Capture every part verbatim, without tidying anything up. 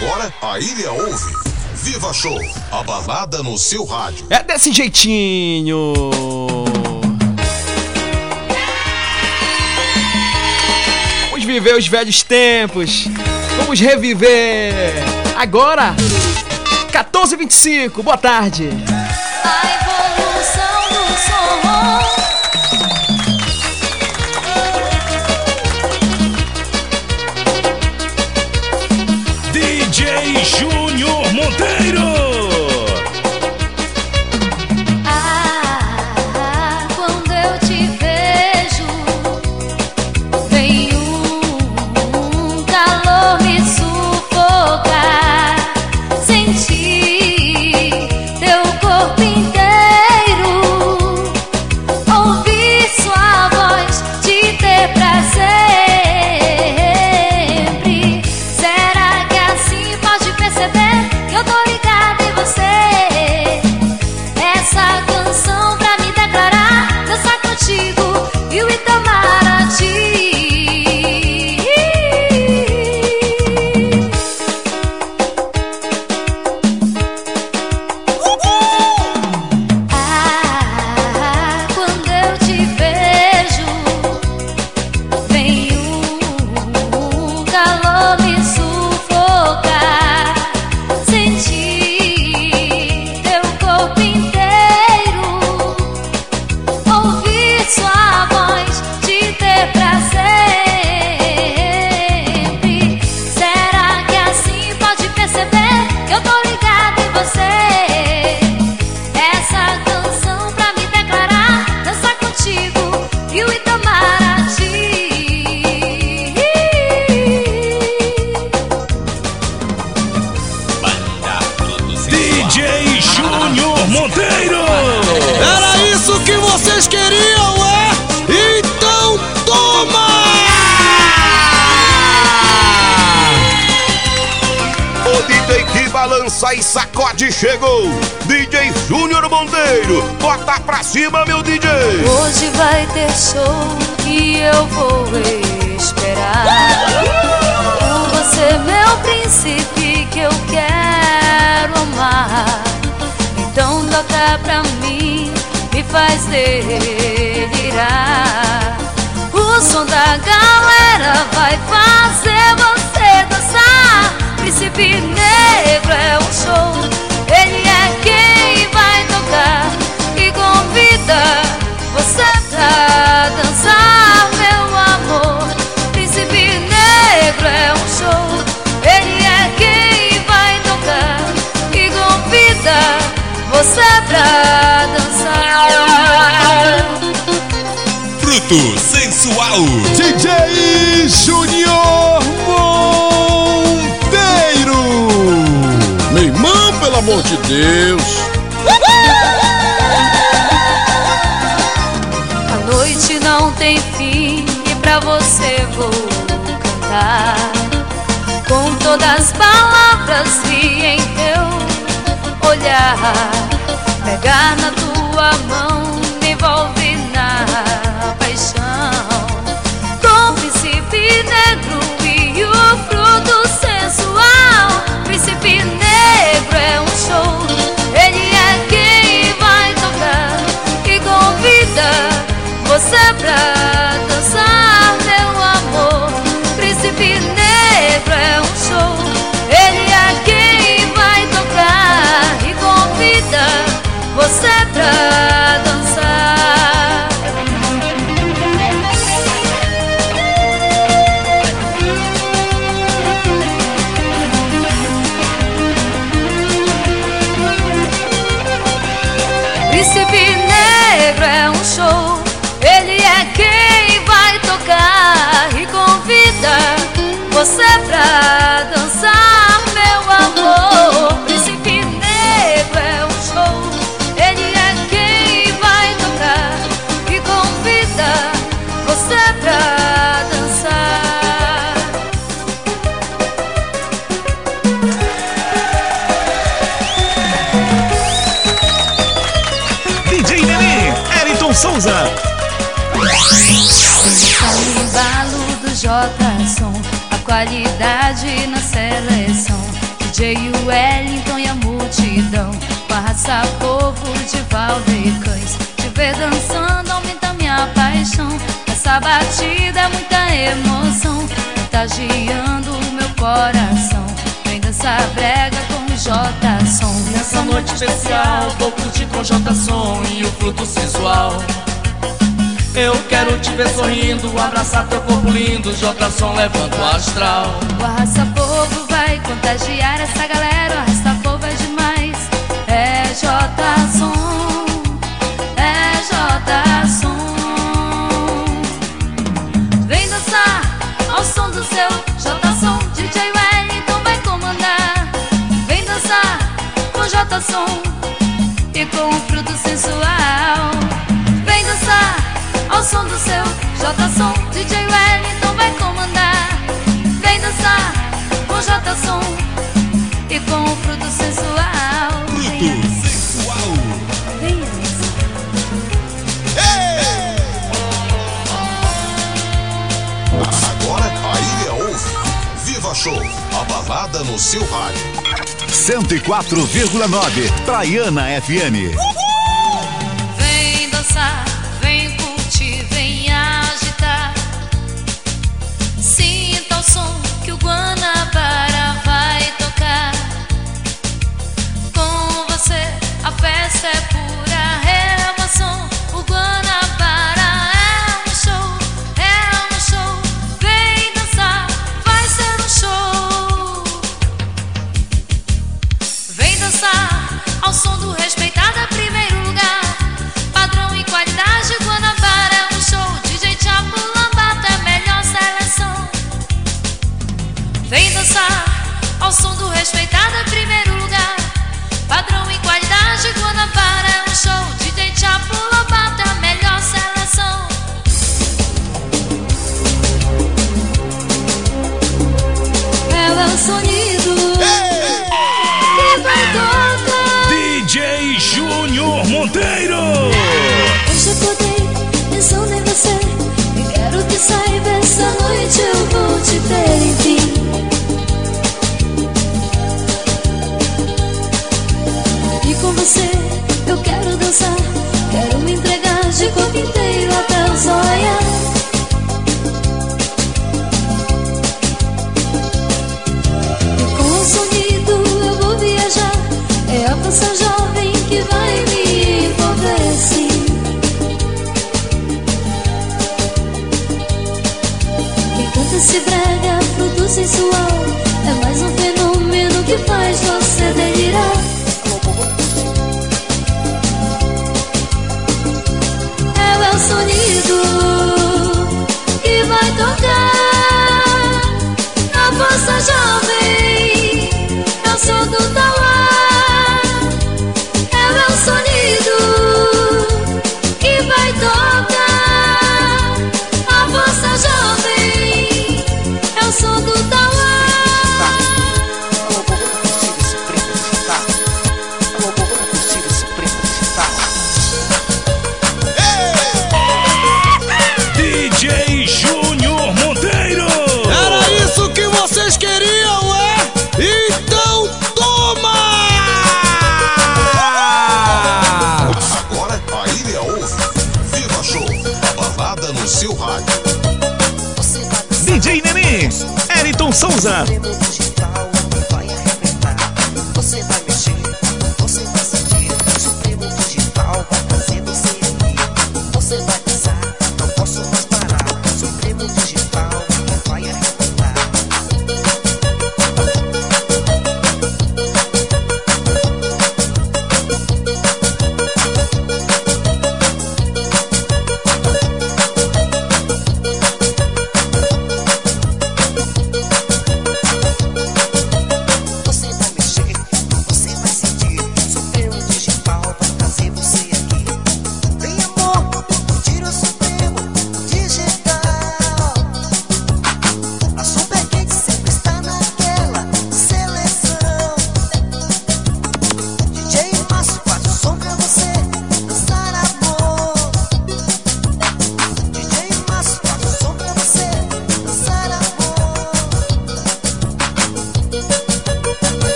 Agora a ilha ouve. Viva Show, a balada no seu rádio. É desse jeitinho. Vamos viver os velhos tempos. Vamos reviver. Agora, quatorze e vinte e cinco, boa tarde. A evolução do som. D J Júnior Monteiro. Ah, quando eu te vejo, vem um calor me sufocar. Sentir teu corpo inteiro, ouvir sua voz, te ter pra sempre. Será que assim pode perceber que eu tô ligada em você? Essa canção pra me declarar, dançar contigo e o Itamaraty. Ah, quando eu te vejo, vem um calor me sufocar. Sentir teu corpo inteiro, ouvir sua voz, te ter pra sempre. Será que assim pode perceber que eu tô ligada em você? Essa canção pra me declarar, dançar contigo e o Itamaraty. D J Júnior Monteiro. Era isso que vocês queriam, é? Então toma! O D J que balança e sacode chegou. D J Júnior Monteiro, bota pra cima, meu D J. Hoje vai ter show e eu vou esperar por você, meu príncipe, que eu quero amar. Então toca pra mim, me faz delirar. O som da galera vai fazer você dançar. Príncipe Negro é um show, ele é quem vai tocar e convida você pra dançar, meu amor. Príncipe Negro é um show, ele é quem vai tocar e convida você pra dançar. Fruto sensual. D J Júnior Monteiro. Meu irmão, pelo amor de Deus. A noite não tem fim e pra você vou cantar com todas as palavras que em teu olhar. Pegar na tua mão, me envolve na paixão. Com o príncipe negro e o fruto sensual. Príncipe Negro é um show, ele é quem vai tocar e convida você pra dançar, meu amor. Príncipe Negro é um show, ele é quem vai tocar e convida você pra dançar. Príncipe Negro é um show, ele é quem vai tocar e convida você pra dançar, meu amor. Príncipe Negro é um show, ele é quem vai tocar e convida você pra dançar. D J Nenê, Elton Souza. Tá no embalo do J-Som, a qualidade na seleção. D J Wellington e a multidão, com a raça povo de Valdecães. Te ver dançando aumenta minha paixão. Essa batida é muita emoção, contagiando o meu coração. Vem dançar brega com o J-Som. Nessa noite especial vou curtir com J-Som e o fruto sensual. Eu quero te ver sorrindo, abraçar teu corpo lindo, J-Som levanta o astral. O Arrasta Povo vai contagiar essa galera, o Arrasta Povo é demais. É J-Som, é J-Som. Vem dançar ao som do seu J-Som, D J Wellington vai comandar. Vem dançar com J-Som e com o fruto sensual. Vem dançar ao som do seu J-Som, D J Wellington vai comandar. Vem dançar com J-Som e com o fruto sensual. Fruto sensual. Vem dançar. Agora a ilha ouve. Viva Show, a balada no seu rádio. cento e quatro vírgula nove Traiana F M. Vem dançar, vem curtir, vem agitar. Sinta o som que o Guanabara vai tocar. Com você a festa é pura emoção. O Guanabara é um show, é um show. Vem dançar, vai ser um show. Vem dançar ao som do respeitado é primeiro lugar. Padrão e qualidade, Guanabara é um show. D J Chapo Lambato é a melhor seleção. Vem dançar ao som do respeitado é primeiro lugar. Padrão e qualidade, Guanabara é um show. D J Chapo Lambato é a melhor seleção. É o sonido que vai tocar. D J Júnior Monteiro. Hoje eu acordei pensando em você e quero que saiba, essa noite eu vou te ter, enfim. E com você eu quero dançar, quero me entregar de corpo inteiro até o sonhar. E com o sonido eu vou viajar, é a força jovem que vai me envolver, sim. E canta esse brega, fruto sensual, é mais um fenômeno que faz você delirar. É o sonido que vai tocar a força jovem, é o som do tauá. É o sonido que vai tocar a força jovem, é o som do tauá. D J Júnior Monteiro. Era isso que vocês queriam, é? Então toma! Agora a ilha ouve. Viva Show, a balada no seu rádio. D J Nenê, Eriton Souza. Vai arrebentar, você vai mexer, você vai sentir. Supremo Digital vai trazer você aqui. Você vai dançar, não posso mais parar. Supremo Digital vai arrebentar.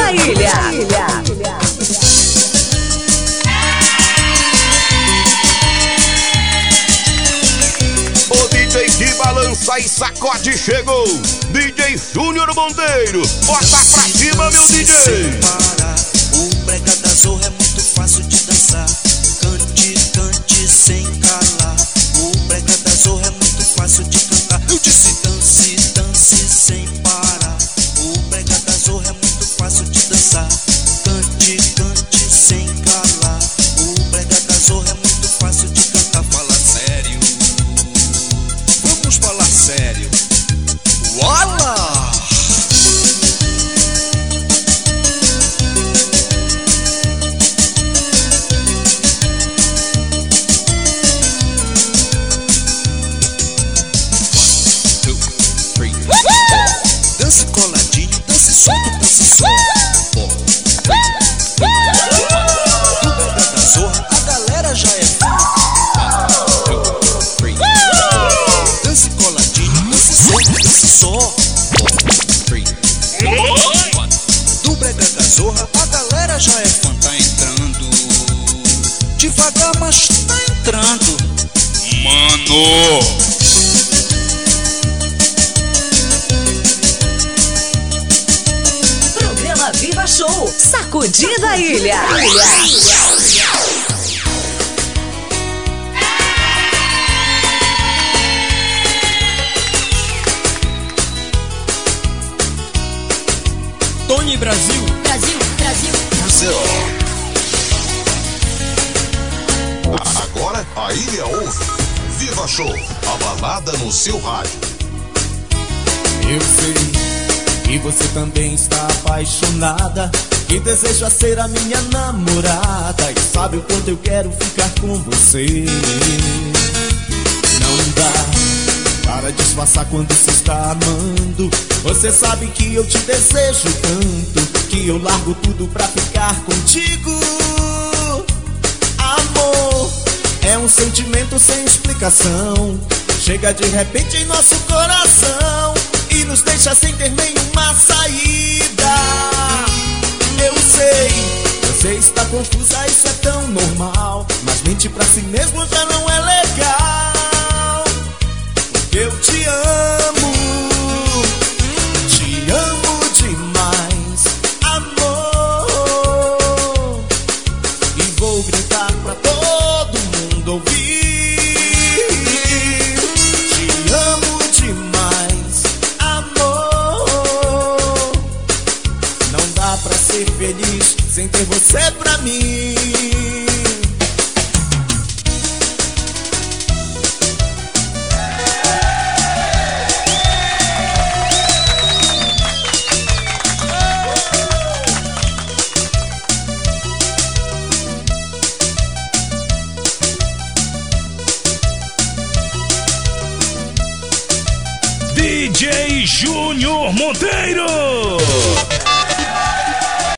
da ilha. O D J que balança e sacode chegou. D J Júnior Monteiro. Bota pra cima, meu D J. Sem parar, o brega da zorra é muito fácil de dançar. Cante, cante sem calar. O brega da zorra é muito fácil de cantar. Eu disse dance, dance sem parar. O brega da zorra é muito fácil de dançar. Cante, cante sem calar. O brega da zorra é muito fácil de cantar. Fala sério, vamos falar sério. Uala! Dance coladinho, dance solto, dance solto. Do brega da zorra, a galera já é fã. Dance coladinho, dance solto, dance só. Do brega da zorra, a galera já é fã. Tá entrando devagar, mas tá entrando. Mano! Viva Show, sacudindo a ilha. Tony Brasil. Brasil, Brasil. Brasil. Agora a ilha ouve. Viva Show, a balada no seu rádio. Eu sei que você também está apaixonada, que deseja ser a minha namorada e sabe o quanto eu quero ficar com você. Não dá para disfarçar quando se está amando. Você sabe que eu te desejo tanto, que eu largo tudo pra ficar contigo. Amor é um sentimento sem explicação, chega de repente em nosso coração e nos deixa sem ter nenhuma saída. Eu sei, você está confusa, isso é tão normal, mas mentir pra si mesmo já não é legal. Porque eu te amo, te amo demais, amor, e vou gritar pra todo mundo ouvir. Te amo demais, não dá pra ser feliz sem ter você pra mim. D J Júnior Monteiro.